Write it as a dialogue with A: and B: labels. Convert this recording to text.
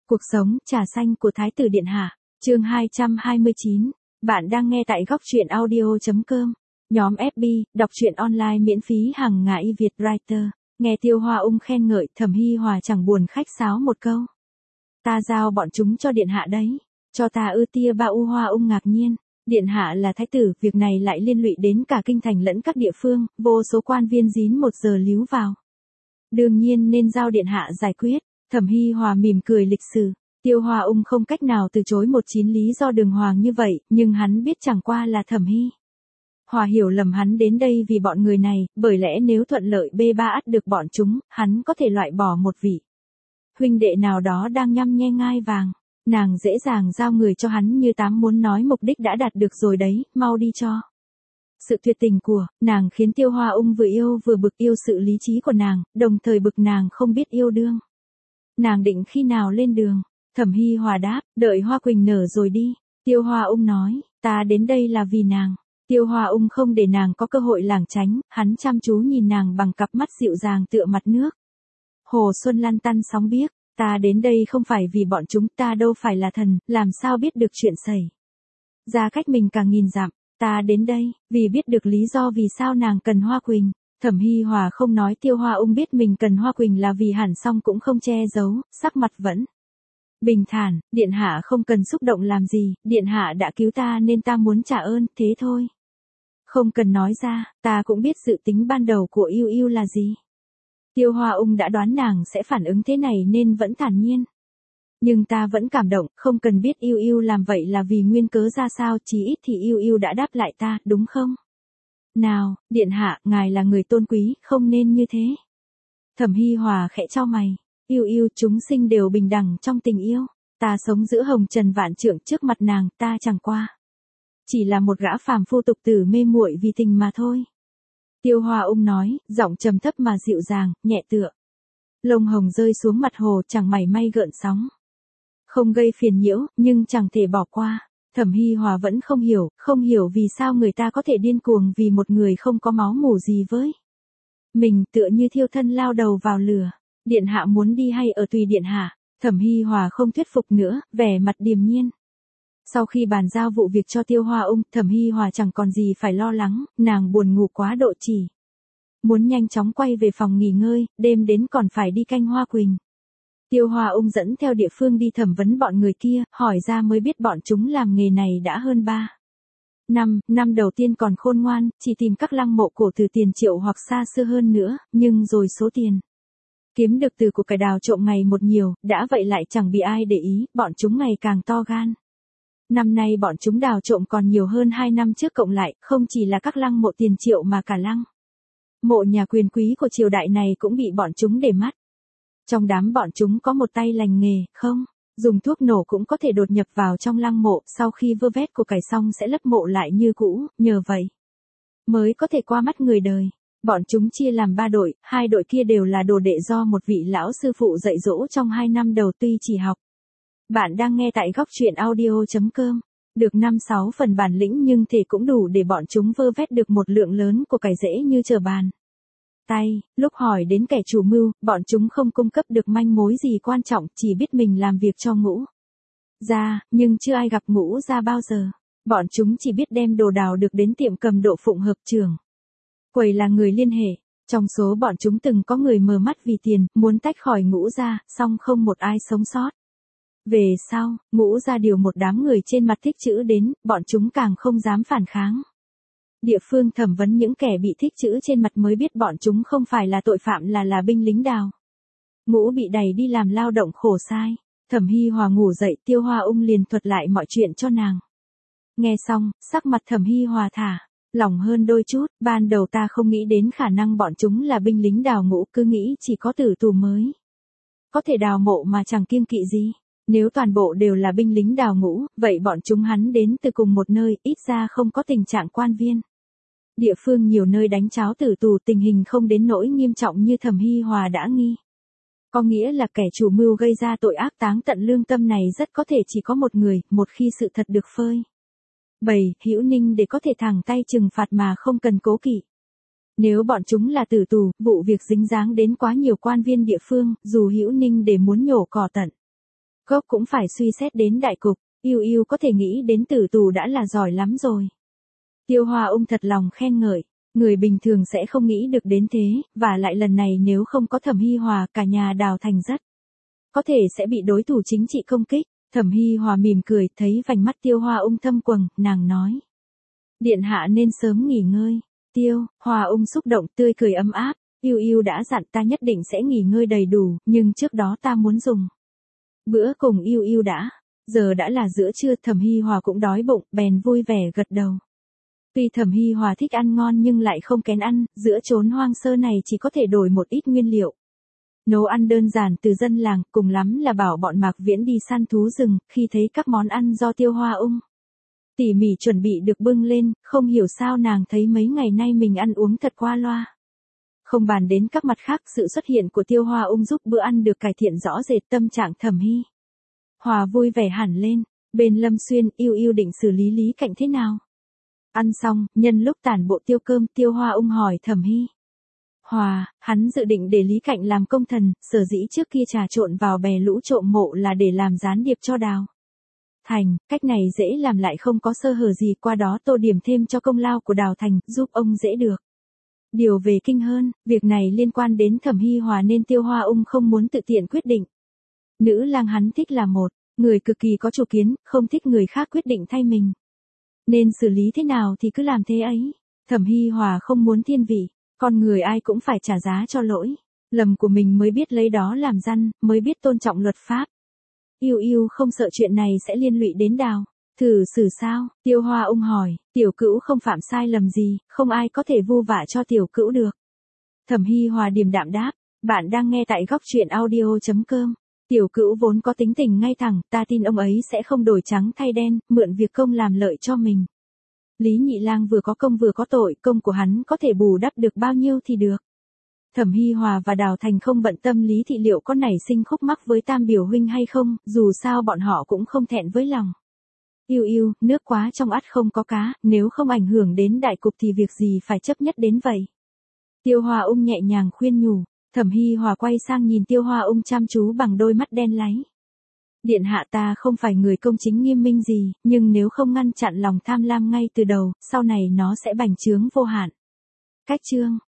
A: Cuộc sống trà xanh của Thái tử Điện Hạ, chương 229. Bạn đang nghe tại góc truyện audio.com. Nhóm FB, đọc truyện online miễn phí hàng ngày Việt Writer. Nghe Tiêu Hoa Ung khen ngợi, Thẩm Hi Hòa chẳng buồn khách sáo một câu. Ta giao bọn chúng cho Điện Hạ đấy. Cho ta ư? Tia Ba U Hoa Ung ngạc nhiên. Điện Hạ là thái tử, việc này lại liên lụy đến cả kinh thành lẫn các địa phương, vô số quan viên dín một giờ líu vào. Đương nhiên nên giao Điện Hạ giải quyết. Thẩm Hi Hòa mỉm cười lịch sự. Tiêu Hoa Ung không cách nào từ chối một chín lý do đường hoàng như vậy, nhưng hắn biết chẳng qua là Thẩm Hi Hòa hiểu lầm hắn đến đây vì bọn người này, bởi lẽ nếu thuận lợi B3 ắt được bọn chúng, hắn có thể loại bỏ một vị huynh đệ nào đó đang nhăm nhe ngai vàng. Nàng dễ dàng giao người cho hắn như tám muốn nói mục đích đã đạt được rồi đấy, mau đi cho. Sự tuyệt tình của nàng khiến Tiêu Hoa Ung vừa yêu vừa bực, yêu sự lý trí của nàng, đồng thời bực nàng không biết yêu đương. Nàng định khi nào lên đường? Thẩm Hi Hòa đáp, đợi hoa quỳnh nở rồi đi. Tiêu Hoa Ung nói, ta đến đây là vì nàng. Tiêu Hoa Ung không để nàng có cơ hội lảng tránh, hắn chăm chú nhìn nàng bằng cặp mắt dịu dàng tựa mặt nước. Hồ xuân lăn tăn sóng biếc, ta đến đây không phải vì bọn chúng, ta đâu phải là thần, làm sao biết được chuyện xảy ra cách mình cả nghìn dặm. Ta đến đây, vì biết được lý do vì sao nàng cần hoa quỳnh. Thẩm Hi Hòa không nói, Tiêu Hoa Ung biết mình cần hoa quỳnh là vì hẳn, xong cũng không che giấu, sắc mặt vẫn bình thản. Điện hạ không cần xúc động làm gì, Điện hạ đã cứu ta nên ta muốn trả ơn, thế thôi. Không cần nói ra, ta cũng biết dự tính ban đầu của Yêu Yêu là gì. Tiêu Hoa Ung đã đoán nàng sẽ phản ứng thế này nên vẫn thản nhiên. Nhưng ta vẫn cảm động, không cần biết Yêu Yêu làm vậy là vì nguyên cớ ra sao, chí ít thì Yêu Yêu đã đáp lại ta, đúng không? Nào, Điện hạ, ngài là người tôn quý, không nên như thế. Thẩm Hi Hòa khẽ chau mày. Yêu Yêu, chúng sinh đều bình đẳng trong tình yêu. Ta sống giữa hồng trần vạn trượng trước mặt nàng, ta chẳng qua chỉ là một gã phàm phu tục tử mê muội vì tình mà thôi. Tiêu Hoa Ung nói, giọng trầm thấp mà dịu dàng, nhẹ tựa lông hồng rơi xuống mặt hồ, chẳng mảy may gợn sóng. Không gây phiền nhiễu, nhưng chẳng thể bỏ qua. Thẩm Hi Hòa vẫn không hiểu vì sao người ta có thể điên cuồng vì một người không có máu mủ gì với mình, tựa như thiêu thân lao đầu vào lửa. Điện hạ muốn đi hay ở tùy Điện hạ. Thẩm Hi Hòa không thuyết phục nữa, vẻ mặt điềm nhiên. Sau khi bàn giao vụ việc cho Tiêu Hoa Ung, Thẩm Hi Hòa chẳng còn gì phải lo lắng, nàng buồn ngủ quá độ chỉ muốn nhanh chóng quay về phòng nghỉ ngơi, đêm đến còn phải đi canh hoa quỳnh. Tiêu Hoa Ung dẫn theo địa phương đi thẩm vấn bọn người kia, hỏi ra mới biết bọn chúng làm nghề này đã hơn 3 năm đầu tiên còn khôn ngoan, chỉ tìm các lăng mộ cổ từ tiền triệu hoặc xa xưa hơn nữa, nhưng rồi số tiền kiếm được từ của cải đào trộm ngày một nhiều, đã vậy lại chẳng bị ai để ý, bọn chúng ngày càng to gan. Năm nay bọn chúng đào trộm còn nhiều hơn 2 năm trước cộng lại, không chỉ là các lăng mộ tiền triệu mà cả lăng mộ nhà quyền quý của triều đại này cũng bị bọn chúng để mắt. Trong đám bọn chúng có một tay lành nghề, không dùng thuốc nổ cũng có thể đột nhập vào trong lăng mộ, sau khi vơ vét của cải xong sẽ lấp mộ lại như cũ, nhờ vậy mới có thể qua mắt người đời. Bọn chúng chia làm 3 đội, 2 đội kia đều là đồ đệ do một vị lão sư phụ dạy dỗ trong 2 năm đầu, tuy chỉ học. Bạn đang nghe tại góc truyện audio.com. Được 5-6 phần bản lĩnh nhưng thể cũng đủ để bọn chúng vơ vét được một lượng lớn của cải dễ như trở bàn tay. Lúc hỏi đến kẻ chủ mưu, bọn chúng không cung cấp được manh mối gì quan trọng, chỉ biết mình làm việc cho Ngũ gia, nhưng chưa ai gặp Ngũ gia bao giờ. Bọn chúng chỉ biết đem đồ đào được đến tiệm cầm độ Phụng Hợp trưởng quầy là người liên hệ. Trong số bọn chúng từng có người mờ mắt vì tiền, muốn tách khỏi Ngũ gia, song không một ai sống sót. Về sau, Ngũ gia điều một đám người trên mặt thích chữ đến, bọn chúng càng không dám phản kháng. Địa phương thẩm vấn những kẻ bị thích chữ trên mặt mới biết bọn chúng không phải là tội phạm, là binh lính đào ngũ bị đày đi làm lao động khổ sai. Thẩm Hi Hòa ngủ dậy, Tiêu Hoa Ung liền thuật lại mọi chuyện cho nàng. Nghe xong, sắc mặt Thẩm Hi Hòa thả lỏng hơn đôi chút. Ban đầu ta không nghĩ đến khả năng bọn chúng là binh lính đào ngũ, cứ nghĩ chỉ có tử tù mới có thể đào mộ mà chẳng kiêng kỵ gì. Nếu toàn bộ đều là binh lính đào ngũ, vậy bọn chúng hắn đến từ cùng một nơi, ít ra không có tình trạng quan viên địa phương nhiều nơi đánh cháo tử tù, tình hình không đến nỗi nghiêm trọng như Thẩm Hi Hòa đã nghi. Có nghĩa là kẻ chủ mưu gây ra tội ác táng tận lương tâm này rất có thể chỉ có một người, một khi sự thật được phơi bày, Hữu Ninh để có thể thẳng tay trừng phạt mà không cần cố kỵ. Nếu bọn chúng là tử tù, vụ việc dính dáng đến quá nhiều quan viên địa phương, dù Hữu Ninh để muốn nhổ cỏ tận Cốc cũng phải suy xét đến đại cục, Yêu Yêu có thể nghĩ đến tử tù đã là giỏi lắm rồi. Tiêu Hoa Ung thật lòng khen ngợi, người bình thường sẽ không nghĩ được đến thế, và lại lần này nếu không có Thẩm Hi Hòa, cả nhà Đào Thành rất có thể sẽ bị đối thủ chính trị công kích. Thẩm Hi Hòa mỉm cười, thấy vành mắt Tiêu Hoa Ung thâm quầng, nàng nói: điện hạ nên sớm nghỉ ngơi. Tiêu Hoa Ung xúc động, tươi cười ấm áp, Yêu Yêu đã dặn ta nhất định sẽ nghỉ ngơi đầy đủ, nhưng trước đó ta muốn dùng bữa cùng Yêu Yêu đã. Giờ đã là giữa trưa, Thẩm Hi Hòa cũng đói bụng, bèn vui vẻ gật đầu. Tuy Thẩm Hi Hòa thích ăn ngon nhưng lại không kén ăn, giữa chốn hoang sơ này chỉ có thể đổi một ít nguyên liệu. Nấu ăn đơn giản từ dân làng, cùng lắm là bảo bọn Mạc Viễn đi săn thú rừng. Khi thấy các món ăn do Tiêu Hoa Ung tỉ mỉ chuẩn bị được bưng lên, không hiểu sao nàng thấy mấy ngày nay mình ăn uống thật qua loa. Không bàn đến các mặt khác, sự xuất hiện của Tiêu Hoa Ung giúp bữa ăn được cải thiện rõ rệt, tâm trạng Thẩm Hi Hòa vui vẻ hẳn lên. Bên Lâm Xuyên, Yêu Yêu định xử lý Lý Cạnh thế nào? Ăn xong, nhân lúc tản bộ tiêu cơm, Tiêu Hoa Ung hỏi Thẩm Hi Hòa, hắn dự định để Lý Cạnh làm công thần, sở dĩ trước kia trà trộn vào bè lũ trộm mộ là để làm gián điệp cho Đào Thành, cách này dễ làm lại không có sơ hở gì, qua đó tô điểm thêm cho công lao của Đào Thành, giúp ông dễ được điều về kinh hơn. Việc này liên quan đến Thẩm Hi Hòa nên Tiêu Hoa Ung không muốn tự tiện quyết định. Nữ lang hắn thích là một người cực kỳ có chủ kiến, không thích người khác quyết định thay mình. Nên xử lý thế nào thì cứ làm thế ấy. Thẩm Hi Hòa không muốn thiên vị, con người ai cũng phải trả giá cho lỗi lầm của mình, mới biết lấy đó làm răn, mới biết tôn trọng luật pháp. Yêu Yêu không sợ chuyện này sẽ liên lụy đến Đào thử xử sao? Tiêu Hoa Ung hỏi. Tiểu Cữu không phạm sai lầm gì, không ai có thể vu vạ cho Tiểu Cữu được. Thẩm Hi Hòa điềm đạm đáp. Bạn đang nghe tại góc truyện audio.com. Tiểu Cữu vốn có tính tình ngay thẳng, ta tin ông ấy sẽ không đổi trắng thay đen, mượn việc công làm lợi cho mình. Lý Nhị Lang vừa có công vừa có tội, công của hắn có thể bù đắp được bao nhiêu thì được. Thẩm Hi Hòa và Đào Thành không bận tâm Lý Thị liệu có nảy sinh khúc mắc với Tam biểu huynh hay không, dù sao bọn họ cũng không thẹn với lòng. Yêu Yêu, nước quá trong ắt không có cá, nếu không ảnh hưởng đến đại cục thì việc gì phải chấp nhất đến vậy. Tiêu Hoa Ung nhẹ nhàng khuyên nhủ. Thẩm Hi Hòa quay sang nhìn Tiêu Hoa Ung chăm chú bằng đôi mắt đen láy. Điện hạ, ta không phải người công chính nghiêm minh gì, nhưng nếu không ngăn chặn lòng tham lam ngay từ đầu, sau này nó sẽ bành trướng vô hạn. Cách chương